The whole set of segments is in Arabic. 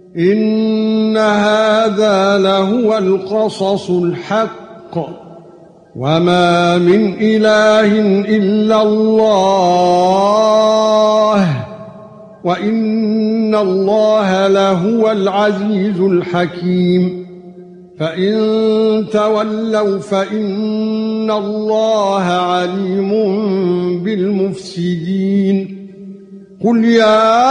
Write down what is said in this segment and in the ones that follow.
إن هذا لهو القصص الحق وما من إله إلا الله وإن الله لهو العزيز الحكيم فإن تولوا فإن الله عليم بالمفسدين قل يا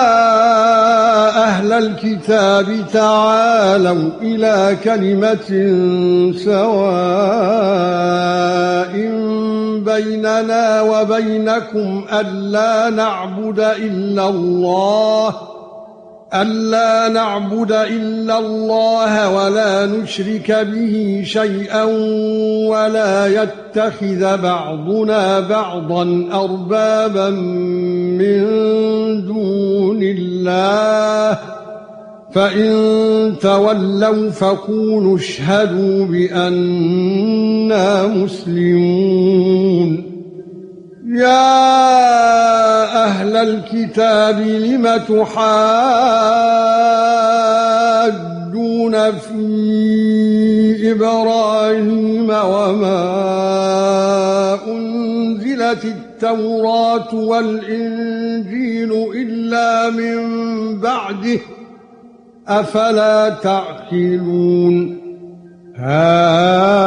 أهل الكتاب تعالوا إلى كلمة سواء بيننا وبينكم ألا نعبد إلا الله ولا نشرك به شيئا ولا يتخذ بعضنا بعضا أربابا من دون الله فإن تولوا فقولوا اشهدوا بأننا مسلمون يا أهل الكتاب لم تحاجون في إبراهيم وما أنزلت التوراة والإنجيل إلا من بعده أفلا تعقلون ها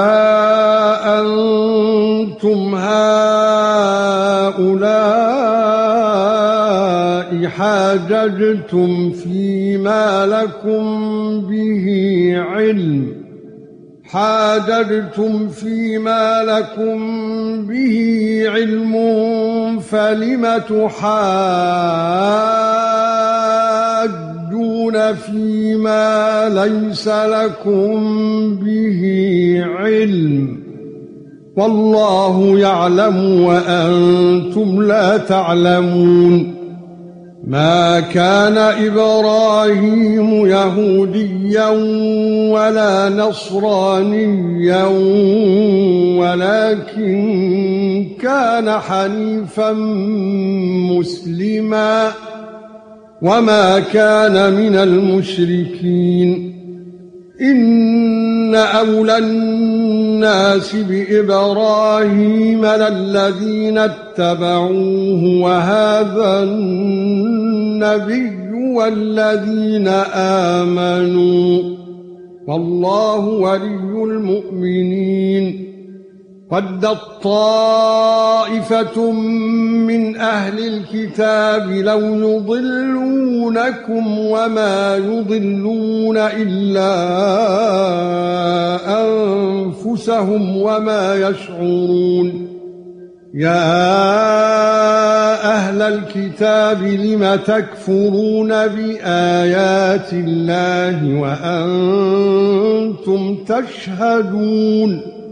أنتم هؤلاء حاججتم فيما لكم به علم فلم تحاجون فيما ليس لكم به علم والله يعلم وأنتم لا تعلمون ما كان إبراهيم يهوديا ولا نصرانيا ولكن كان حنيفا مسلما وما كان من المشركين إن أولى الناس بإبراهيم للذين اتبعوه وهذا النبي والذين آمنوا والله ولي المؤمنين ودت طائفة من أهل الكتاب لو يضلونكم وما يضلون إلا أنفسهم وما يشعرون يا أهل الكتاب لم تكفرون بآيات الله وأنتم تشهدون